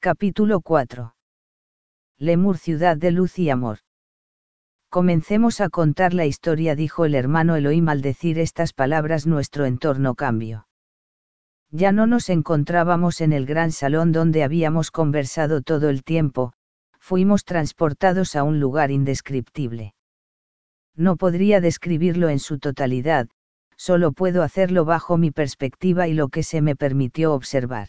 Capítulo 4. Lemur, ciudad de luz y amor. Comencemos a contar la historia, dijo el hermano Elohim al decir estas palabras. Nuestro entorno cambió. Ya no nos encontrábamos en el gran salón donde habíamos conversado todo el tiempo, fuimos transportados a un lugar indescriptible. No podría describirlo en su totalidad, solo puedo hacerlo bajo mi perspectiva y lo que se me permitió observar.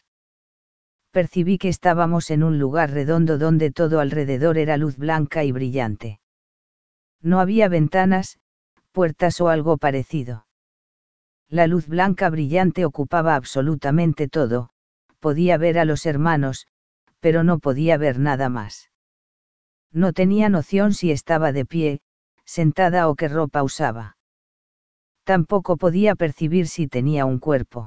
Percibí que estábamos en un lugar redondo donde todo alrededor era luz blanca y brillante. No había ventanas, puertas o algo parecido. La luz blanca brillante ocupaba absolutamente todo, podía ver a los hermanos, pero no podía ver nada más. No tenía noción si estaba de pie, sentada o qué ropa usaba. Tampoco podía percibir si tenía un cuerpo.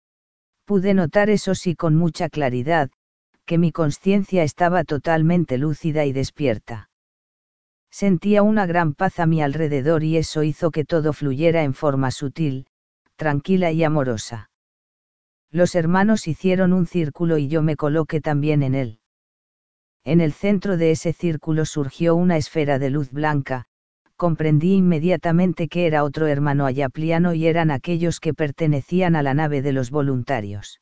Pude notar, eso sí, con mucha claridad, que mi conciencia estaba totalmente lúcida y despierta. Sentía una gran paz a mi alrededor y eso hizo que todo fluyera en forma sutil, tranquila y amorosa. Los hermanos hicieron un círculo y yo me coloqué también en él. En el centro de ese círculo surgió una esfera de luz blanca. Comprendí inmediatamente que era otro hermano ayapliano y eran aquellos que pertenecían a la nave de los voluntarios.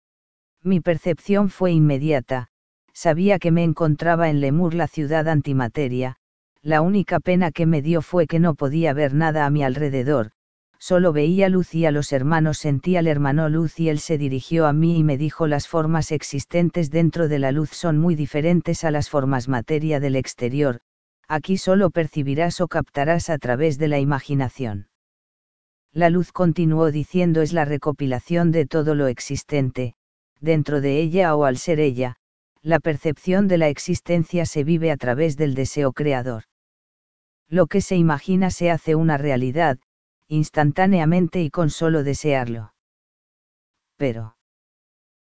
Mi percepción fue inmediata, sabía que me encontraba en Lemur, la ciudad antimateria. La única pena que me dio fue que no podía ver nada a mi alrededor, solo veía luz y a los hermanos. Sentí al hermano luz y él se dirigió a mí y me dijo: las formas existentes dentro de la luz son muy diferentes a las formas materia del exterior. Aquí solo percibirás o captarás a través de la imaginación. La luz, continuó diciendo, es la recopilación de todo lo existente, dentro de ella o al ser ella. La percepción de la existencia se vive a través del deseo creador. Lo que se imagina se hace una realidad, instantáneamente y con solo desearlo. Pero